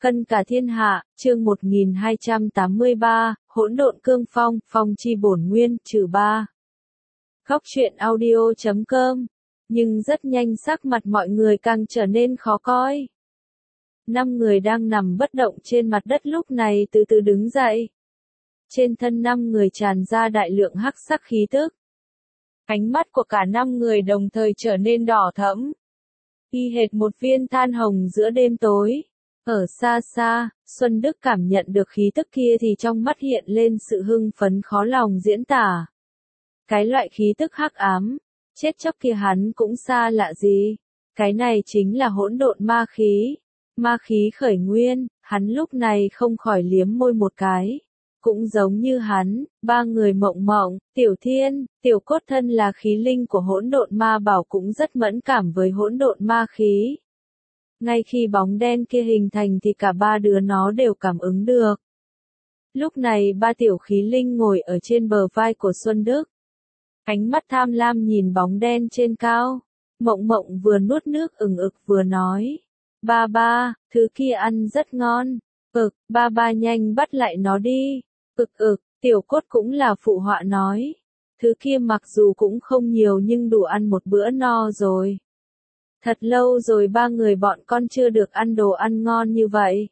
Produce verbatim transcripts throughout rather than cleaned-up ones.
Cân cả thiên hạ, chương một nghìn hai trăm tám mươi ba, hỗn độn cương phong, phong chi bổn nguyên, trừ ba. Góc truyện audio chấm com. Nhưng rất nhanh sắc mặt mọi người càng trở nên khó coi. Năm người đang nằm bất động trên mặt đất lúc này từ từ đứng dậy. Trên thân năm người tràn ra đại lượng hắc sắc khí tức. Ánh mắt của cả năm người đồng thời trở nên đỏ thẫm. Y hệt một viên than hồng giữa đêm tối. Ở xa xa, Xuân Đức cảm nhận được khí tức kia thì trong mắt hiện lên sự hưng phấn khó lòng diễn tả. Cái loại khí tức hắc ám, chết chóc kia hắn cũng xa lạ gì. Cái này chính là hỗn độn ma khí. Ma khí khởi nguyên, hắn lúc này không khỏi liếm môi một cái. Cũng giống như hắn, ba người Mộng Mộng, Tiểu Thiên, Tiểu Cốt thân là khí linh của hỗn độn ma bảo cũng rất mẫn cảm với hỗn độn ma khí. Ngay khi bóng đen kia hình thành thì cả ba đứa nó đều cảm ứng được. Lúc này ba tiểu khí linh ngồi ở trên bờ vai của Xuân Đức. Ánh mắt tham lam nhìn bóng đen trên cao. Mộng Mộng vừa nuốt nước ừng ực vừa nói. Ba ba, thứ kia ăn rất ngon. Ực, ba ba nhanh bắt lại nó đi. Ực ực, Tiểu Cốt cũng là phụ họa nói. Thứ kia mặc dù cũng không nhiều nhưng đủ ăn một bữa no rồi. Thật lâu rồi ba người bọn con chưa được ăn đồ ăn ngon như vậy.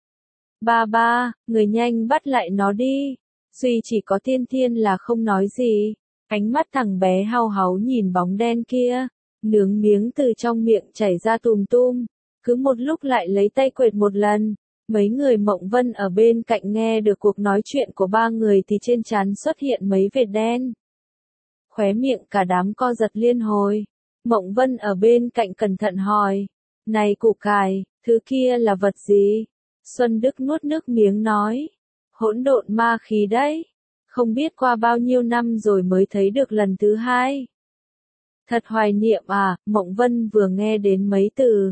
Ba ba, người nhanh bắt lại nó đi. Duy chỉ có Thiên Thiên là không nói gì. Ánh mắt thằng bé hao háu nhìn bóng đen kia. Nướng miếng từ trong miệng chảy ra tùm tum. Cứ một lúc lại lấy tay quệt một lần. Mấy người Mộng Vân ở bên cạnh nghe được cuộc nói chuyện của ba người thì trên trán xuất hiện mấy vệt đen. Khóe miệng cả đám co giật liên hồi. Mộng Vân ở bên cạnh cẩn thận hỏi. Này củ cải, thứ kia là vật gì? Xuân Đức nuốt nước miếng nói. Hỗn độn ma khí đấy. Không biết qua bao nhiêu năm rồi mới thấy được lần thứ hai. Thật hoài niệm à, Mộng Vân vừa nghe đến mấy từ.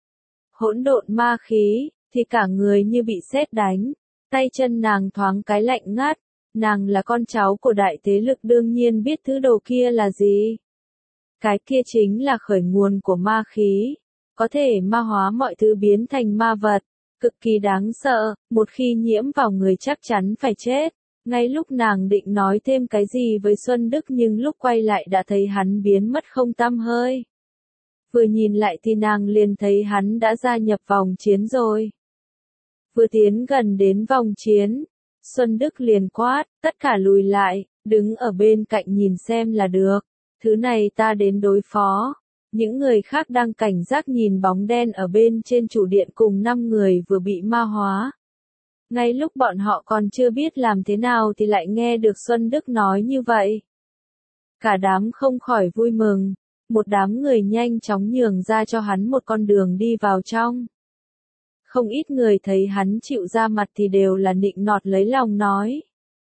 Hỗn độn ma khí, thì cả người như bị sét đánh. Tay chân nàng thoáng cái lạnh ngắt. Nàng là con cháu của đại thế lực đương nhiên biết thứ đồ kia là gì. Cái kia chính là khởi nguồn của ma khí, có thể ma hóa mọi thứ biến thành ma vật, cực kỳ đáng sợ, một khi nhiễm vào người chắc chắn phải chết. Ngay lúc nàng định nói thêm cái gì với Xuân Đức nhưng lúc quay lại đã thấy hắn biến mất không tăm hơi. Vừa nhìn lại thì nàng liền thấy hắn đã gia nhập vòng chiến rồi. Vừa tiến gần đến vòng chiến, Xuân Đức liền quát, tất cả lùi lại, đứng ở bên cạnh nhìn xem là được. Thứ này ta đến đối phó. Những người khác đang cảnh giác nhìn bóng đen ở bên trên trụ điện cùng năm người vừa bị ma hóa. Ngay lúc bọn họ còn chưa biết làm thế nào thì lại nghe được Xuân Đức nói như vậy. Cả đám không khỏi vui mừng. Một đám người nhanh chóng nhường ra cho hắn một con đường đi vào trong. Không ít người thấy hắn chịu ra mặt thì đều là nịnh nọt lấy lòng nói.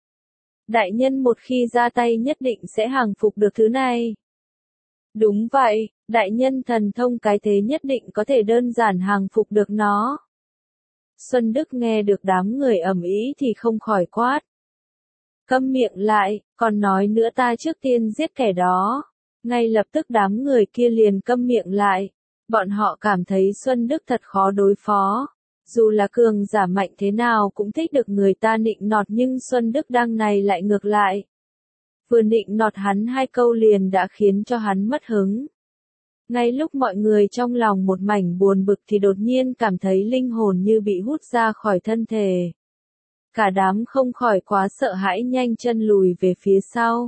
Đại nhân một khi ra tay nhất định sẽ hàng phục được thứ này. Đúng vậy, đại nhân thần thông cái thế nhất định có thể đơn giản hàng phục được nó. Xuân Đức nghe được đám người ầm ĩ thì không khỏi quát. Câm miệng lại, còn nói nữa ta trước tiên giết kẻ đó. Ngay lập tức đám người kia liền câm miệng lại. Bọn họ cảm thấy Xuân Đức thật khó đối phó. Dù là cường giả mạnh thế nào cũng thích được người ta nịnh nọt nhưng Xuân Đức đăng này lại ngược lại. Vừa nịnh nọt hắn hai câu liền đã khiến cho hắn mất hứng. Ngay lúc mọi người trong lòng một mảnh buồn bực thì đột nhiên cảm thấy linh hồn như bị hút ra khỏi thân thể. Cả đám không khỏi quá sợ hãi nhanh chân lùi về phía sau.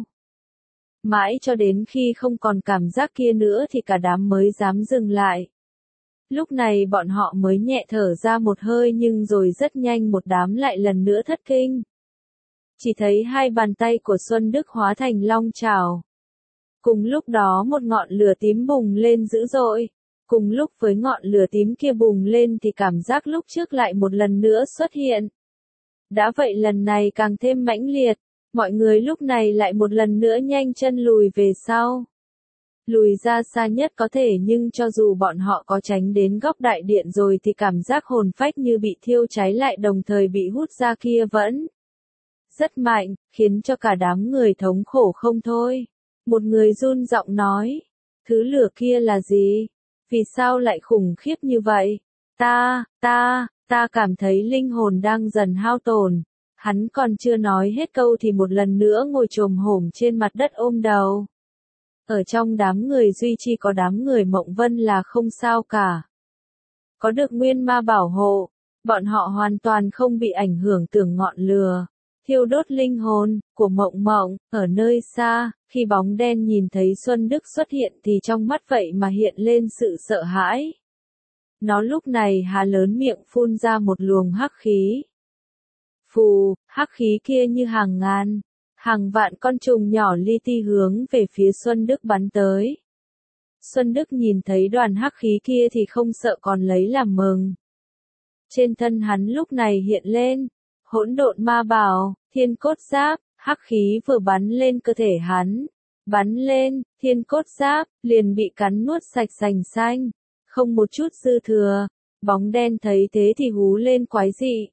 Mãi cho đến khi không còn cảm giác kia nữa thì cả đám mới dám dừng lại. Lúc này bọn họ mới nhẹ thở ra một hơi nhưng rồi rất nhanh một đám lại lần nữa thất kinh. Chỉ thấy hai bàn tay của Xuân Đức hóa thành long chảo. Cùng lúc đó một ngọn lửa tím bùng lên dữ dội. Cùng lúc với ngọn lửa tím kia bùng lên thì cảm giác lúc trước lại một lần nữa xuất hiện. Đã vậy lần này càng thêm mãnh liệt. Mọi người lúc này lại một lần nữa nhanh chân lùi về sau. Lùi ra xa nhất có thể nhưng cho dù bọn họ có tránh đến góc đại điện rồi thì cảm giác hồn phách như bị thiêu cháy lại đồng thời bị hút ra kia vẫn rất mạnh, khiến cho cả đám người thống khổ không thôi. Một người run giọng nói, thứ lửa kia là gì? Vì sao lại khủng khiếp như vậy? Ta, ta, Ta cảm thấy linh hồn đang dần hao tổn. Hắn còn chưa nói hết câu thì một lần nữa ngồi chồm hổm trên mặt đất ôm đầu. Ở trong đám người duy chỉ có đám người Mộng Vân là không sao cả. Có được nguyên ma bảo hộ, bọn họ hoàn toàn không bị ảnh hưởng từ ngọn lửa thiêu đốt linh hồn của Mộng Mộng. Ở nơi xa, khi bóng đen nhìn thấy Xuân Đức xuất hiện thì trong mắt vậy mà hiện lên sự sợ hãi. Nó lúc này há lớn miệng phun ra một luồng hắc khí. Phù, hắc khí kia như hàng ngàn, hàng vạn con trùng nhỏ li ti hướng về phía Xuân Đức bắn tới. Xuân Đức nhìn thấy đoàn hắc khí kia thì không sợ còn lấy làm mừng. Trên thân hắn lúc này hiện lên hỗn độn ma bào, thiên cốt giáp, hắc khí vừa bắn lên cơ thể hắn. Bắn lên, thiên cốt giáp, liền bị cắn nuốt sạch sành xanh. Không một chút dư thừa. Bóng đen thấy thế thì hú lên quái dị.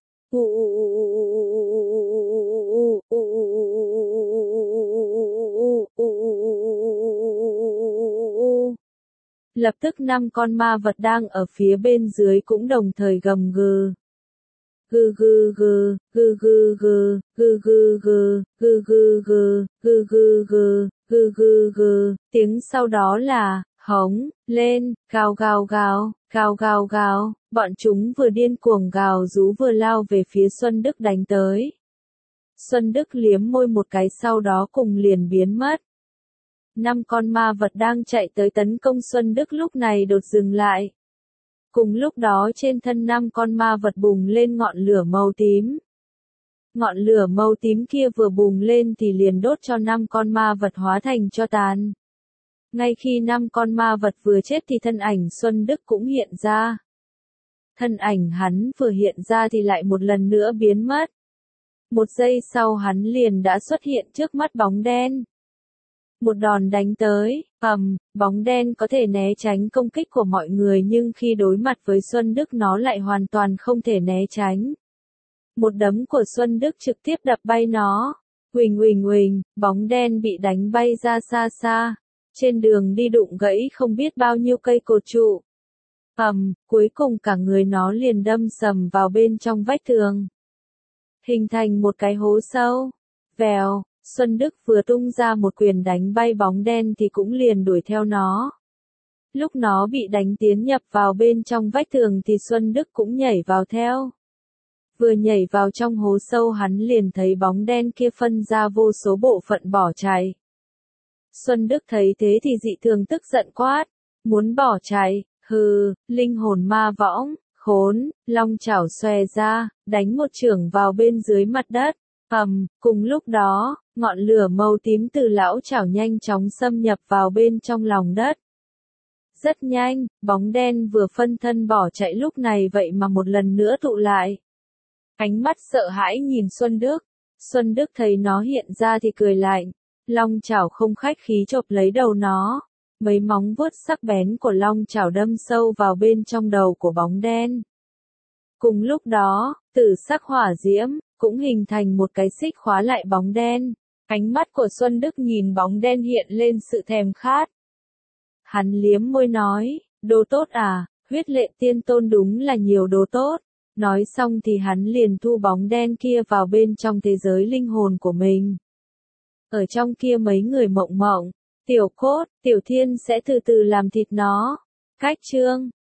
Lập tức năm con ma vật đang ở phía bên dưới cũng đồng thời gầm gừ. Gừ gừ gừ, gừ gừ gừ, gừ gừ gừ, gừ gừ gừ, gừ gừ gừ, gừ gừ gừ, tiếng sau đó là hống lên, gào gào gào, gào gào gào, bọn chúng vừa điên cuồng gào rú vừa lao về phía Xuân Đức đánh tới. Xuân Đức liếm môi một cái sau đó cùng liền biến mất. Năm con ma vật đang chạy tới tấn công Xuân Đức lúc này đột dừng lại. Cùng lúc đó trên thân năm con ma vật bùng lên ngọn lửa màu tím. Ngọn lửa màu tím kia vừa bùng lên thì liền đốt cho năm con ma vật hóa thành tro tàn. Ngay khi năm con ma vật vừa chết thì thân ảnh Xuân Đức cũng hiện ra. Thân ảnh hắn vừa hiện ra thì lại một lần nữa biến mất. Một giây sau hắn liền đã xuất hiện trước mắt bóng đen. Một đòn đánh tới, ầm, bóng đen có thể né tránh công kích của mọi người nhưng khi đối mặt với Xuân Đức nó lại hoàn toàn không thể né tránh. Một đấm của Xuân Đức trực tiếp đập bay nó. Huỳnh huỳnh huỳnh, bóng đen bị đánh bay ra xa xa. Trên đường đi đụng gãy không biết bao nhiêu cây cột trụ. Ầm, cuối cùng cả người nó liền đâm sầm vào bên trong vách tường. Hình thành một cái hố sâu. Vèo, Xuân Đức vừa tung ra một quyền đánh bay bóng đen thì cũng liền đuổi theo nó. Lúc nó bị đánh tiến nhập vào bên trong vách tường thì Xuân Đức cũng nhảy vào theo. Vừa nhảy vào trong hố sâu hắn liền thấy bóng đen kia phân ra vô số bộ phận bỏ chạy. Xuân Đức thấy thế thì dị thường tức giận quát. Muốn bỏ chạy, hừ, linh hồn ma võng, khốn, long chảo xòe ra, đánh một chưởng vào bên dưới mặt đất. Ầm, cùng lúc đó, ngọn lửa màu tím từ lão chảo nhanh chóng xâm nhập vào bên trong lòng đất. Rất nhanh, bóng đen vừa phân thân bỏ chạy lúc này vậy mà một lần nữa tụ lại. Ánh mắt sợ hãi nhìn Xuân Đức. Xuân Đức thấy nó hiện ra thì cười lạnh. Long chảo không khách khí chộp lấy đầu nó. Mấy móng vuốt sắc bén của long chảo đâm sâu vào bên trong đầu của bóng đen. Cùng lúc đó, tử sắc hỏa diễm cũng hình thành một cái xích khóa lại bóng đen. Ánh mắt của Xuân Đức nhìn bóng đen hiện lên sự thèm khát. Hắn liếm môi nói, đồ tốt à, huyết lệ tiên tôn đúng là nhiều đồ tốt. Nói xong thì hắn liền thu bóng đen kia vào bên trong thế giới linh hồn của mình. Ở trong kia mấy người Mộng Mộng, Tiểu Cốt, Tiểu Thiên sẽ từ từ làm thịt nó. Cách chương